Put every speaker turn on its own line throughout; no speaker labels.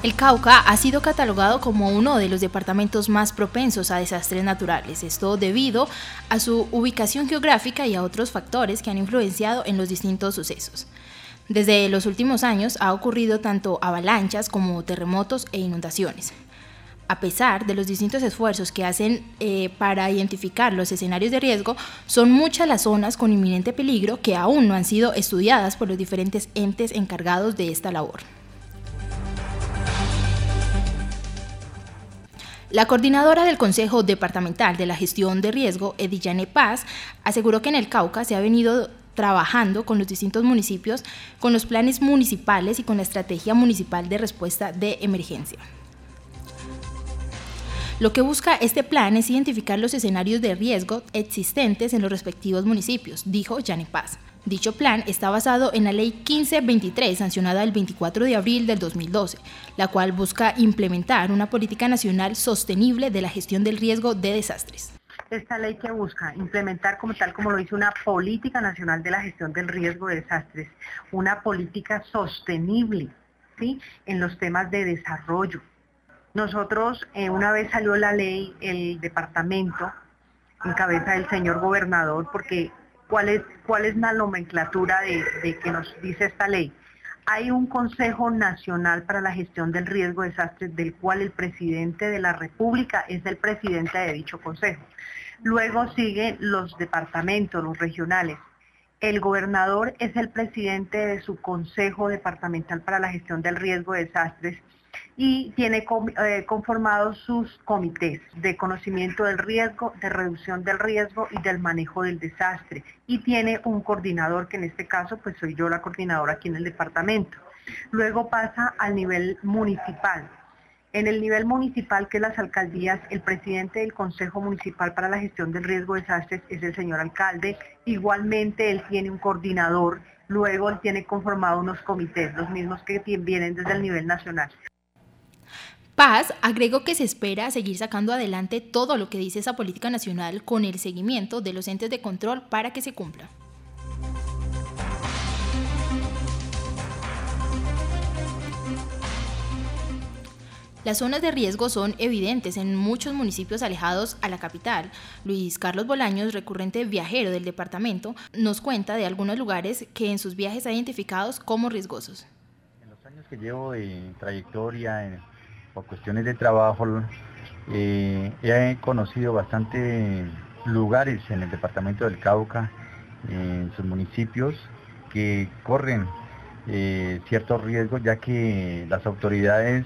El Cauca ha sido catalogado como uno de los departamentos más propensos a desastres naturales, esto debido a su ubicación geográfica y a otros factores que han influenciado en los distintos sucesos. Desde los últimos años ha ocurrido tanto avalanchas como terremotos e inundaciones. A pesar de los distintos esfuerzos que hacen para identificar los escenarios de riesgo, son muchas las zonas con inminente peligro que aún no han sido estudiadas por los diferentes entes encargados de esta labor. La coordinadora del Consejo Departamental de la Gestión de Riesgo, Edillane Paz, aseguró que en el Cauca se ha venido trabajando con los distintos municipios, con los planes municipales y con la estrategia municipal de respuesta de emergencia. Lo que busca este plan es identificar los escenarios de riesgo existentes en los respectivos municipios, dijo Yane Paz. Dicho plan está basado en la Ley 1523, sancionada el 24 de abril del 2012, la cual busca implementar una política nacional sostenible de la gestión del riesgo de desastres.
Esta ley que busca implementar como tal, como lo dice, una política nacional de la gestión del riesgo de desastres, una política sostenible, ¿sí?, en los temas de desarrollo. Nosotros, una vez salió la ley, el departamento, en cabeza del señor gobernador, porque ¿cuál es la nomenclatura de que nos dice esta ley? Hay un Consejo Nacional para la Gestión del Riesgo de Desastres, del cual el presidente de la República es el presidente de dicho consejo. Luego siguen los departamentos, los regionales. El gobernador es el presidente de su Consejo Departamental para la Gestión del Riesgo de Desastres y tiene conformados sus comités de conocimiento del riesgo, de reducción del riesgo y del manejo del desastre. Y tiene un coordinador, que en este caso pues soy yo la coordinadora aquí en el departamento. Luego pasa al nivel municipal. En el nivel municipal, que es las alcaldías, el presidente del Consejo Municipal para la Gestión del Riesgo de Desastres es el señor alcalde. Igualmente él tiene un coordinador, luego él tiene conformado unos comités, los mismos que vienen desde el nivel nacional.
Paz agregó que se espera seguir sacando adelante todo lo que dice esa política nacional con el seguimiento de los entes de control para que se cumpla. Las zonas de riesgo son evidentes en muchos municipios alejados a la capital. Luis Carlos Bolaños, recurrente viajero del departamento, nos cuenta de algunos lugares que en sus viajes ha identificado como riesgosos.
En los años que llevo de trayectoria, por cuestiones de trabajo, he conocido bastante lugares en el departamento del Cauca, en sus municipios, que corren ciertos riesgos, ya que las autoridades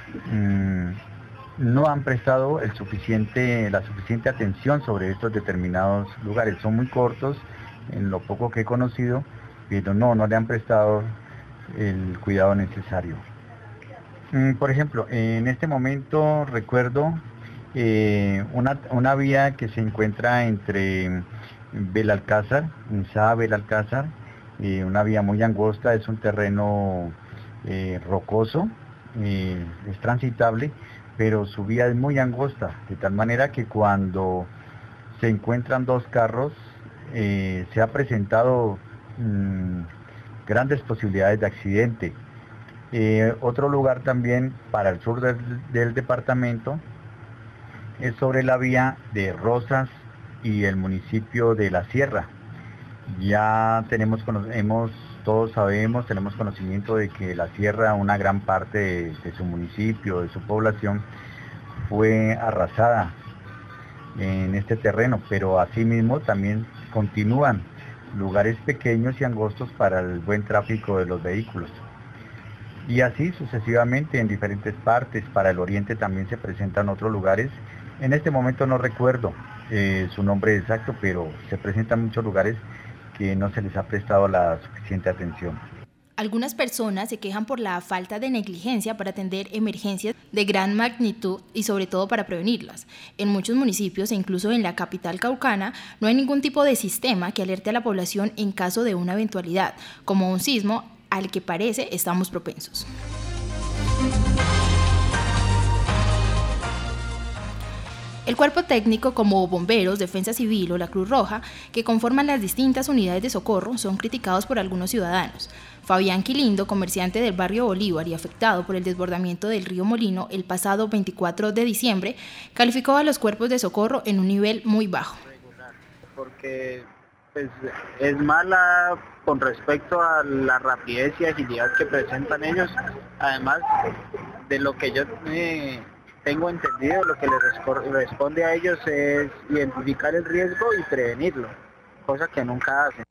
no han prestado la suficiente atención sobre estos determinados lugares. Son muy cortos en lo poco que he conocido, pero no le han prestado el cuidado necesario. Por ejemplo, en este momento recuerdo una vía que se encuentra entre Belalcázar, Insá Belalcázar, una vía muy angosta, es un terreno rocoso, es transitable, pero su vía es muy angosta, de tal manera que cuando se encuentran dos carros se ha presentado grandes posibilidades de accidente. Otro lugar también para el sur del departamento es sobre la vía de Rosas y el municipio de La Sierra. Ya tenemos conocimiento de que La Sierra, una gran parte de su municipio, de su población, fue arrasada en este terreno, pero asimismo también continúan lugares pequeños y angostos para el buen tráfico de los vehículos. Y así sucesivamente en diferentes partes. Para el oriente también se presentan otros lugares. En este momento no recuerdo su nombre exacto, pero se presentan muchos lugares que no se les ha prestado la suficiente atención.
Algunas personas se quejan por la falta de negligencia para atender emergencias de gran magnitud y sobre todo para prevenirlas. En muchos municipios e incluso en la capital caucana no hay ningún tipo de sistema que alerte a la población en caso de una eventualidad, como un sismo al que parece estamos propensos. El cuerpo técnico como bomberos, defensa civil o la Cruz Roja, que conforman las distintas unidades de socorro, son criticados por algunos ciudadanos. Fabián Quilindo, comerciante del barrio Bolívar y afectado por el desbordamiento del río Molino el pasado 24 de diciembre, calificó a los cuerpos de socorro en un nivel muy bajo.
Porque pues, es mala con respecto a la rapidez y agilidad que presentan ellos, además de lo que yo tengo entendido, lo que les corresponde a ellos es identificar el riesgo y prevenirlo, cosa que nunca hacen.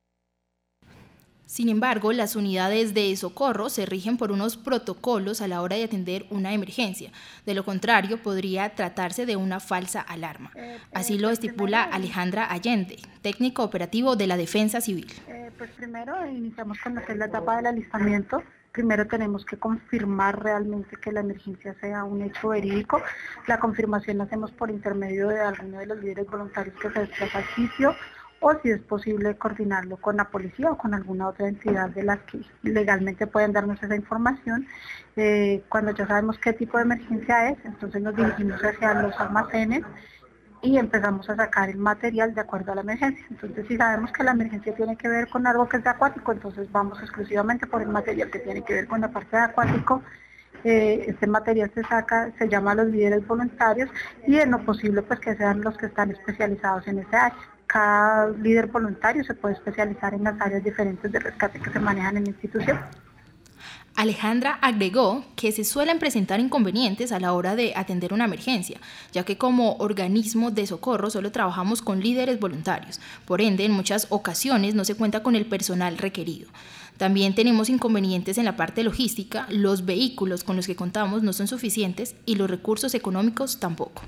Sin embargo, las unidades de socorro se rigen por unos protocolos a la hora de atender una emergencia. De lo contrario, podría tratarse de una falsa alarma. Así lo estipula Alejandra Allende, técnico operativo de la Defensa Civil.
Pues primero iniciamos con lo que es la etapa del alistamiento. Primero tenemos que confirmar realmente que la emergencia sea un hecho verídico. La confirmación la hacemos por intermedio de alguno de los líderes voluntarios que se desplaza al sitio, o si es posible coordinarlo con la policía o con alguna otra entidad de las que legalmente pueden darnos esa información. Cuando ya sabemos qué tipo de emergencia es, entonces nos dirigimos hacia los almacenes y empezamos a sacar el material de acuerdo a la emergencia. Entonces, si sabemos que la emergencia tiene que ver con algo que es de acuático, entonces vamos exclusivamente por el material que tiene que ver con la parte de acuático. Este material se saca, se llama a los líderes voluntarios y en lo posible pues que sean los que están especializados en ese área. Cada líder voluntario se puede especializar en las áreas diferentes de rescate que se manejan en la institución.
Alejandra agregó que se suelen presentar inconvenientes a la hora de atender una emergencia, ya que como organismo de socorro solo trabajamos con líderes voluntarios. Por ende, en muchas ocasiones no se cuenta con el personal requerido. También tenemos inconvenientes en la parte logística, los vehículos con los que contamos no son suficientes y los recursos económicos tampoco.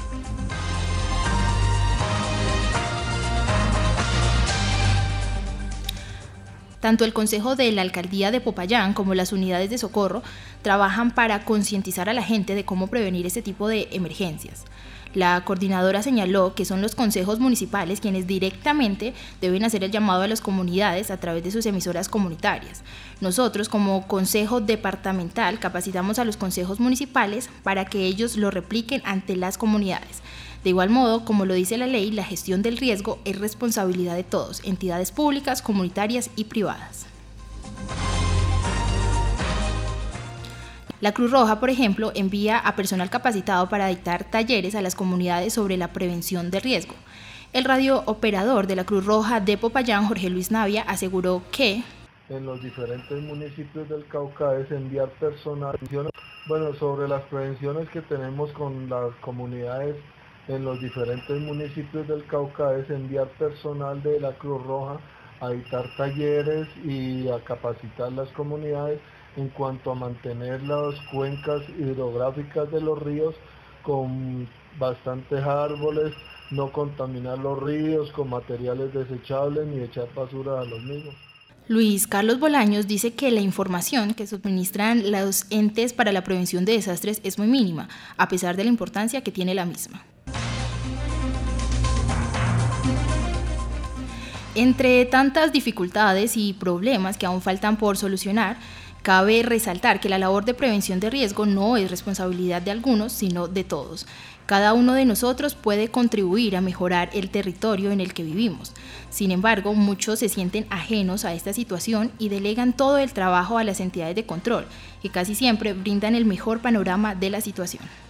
Tanto el Consejo de la Alcaldía de Popayán como las unidades de socorro trabajan para concientizar a la gente de cómo prevenir este tipo de emergencias. La coordinadora señaló que son los consejos municipales quienes directamente deben hacer el llamado a las comunidades a través de sus emisoras comunitarias. Nosotros, como consejo departamental, capacitamos a los consejos municipales para que ellos lo repliquen ante las comunidades. De igual modo, como lo dice la ley, la gestión del riesgo es responsabilidad de todos, entidades públicas, comunitarias y privadas. La Cruz Roja, por ejemplo, envía a personal capacitado para dictar talleres a las comunidades sobre la prevención de riesgo. El radiooperador de la Cruz Roja de Popayán, Jorge Luis Navia, aseguró que
en los diferentes municipios del Cauca es enviar personal. Bueno, sobre las prevenciones que tenemos con las comunidades en los diferentes municipios del Cauca es enviar personal de la Cruz Roja a dictar talleres y a capacitar las comunidades en cuanto a mantener las cuencas hidrográficas de los ríos con bastantes árboles, no contaminar los ríos con materiales desechables ni echar basura a los mismos.
Luis Carlos Bolaños dice que la información que suministran los entes para la prevención de desastres es muy mínima, a pesar de la importancia que tiene la misma. Entre tantas dificultades y problemas que aún faltan por solucionar, cabe resaltar que la labor de prevención de riesgo no es responsabilidad de algunos, sino de todos. Cada uno de nosotros puede contribuir a mejorar el territorio en el que vivimos. Sin embargo, muchos se sienten ajenos a esta situación y delegan todo el trabajo a las entidades de control, que casi siempre brindan el mejor panorama de la situación.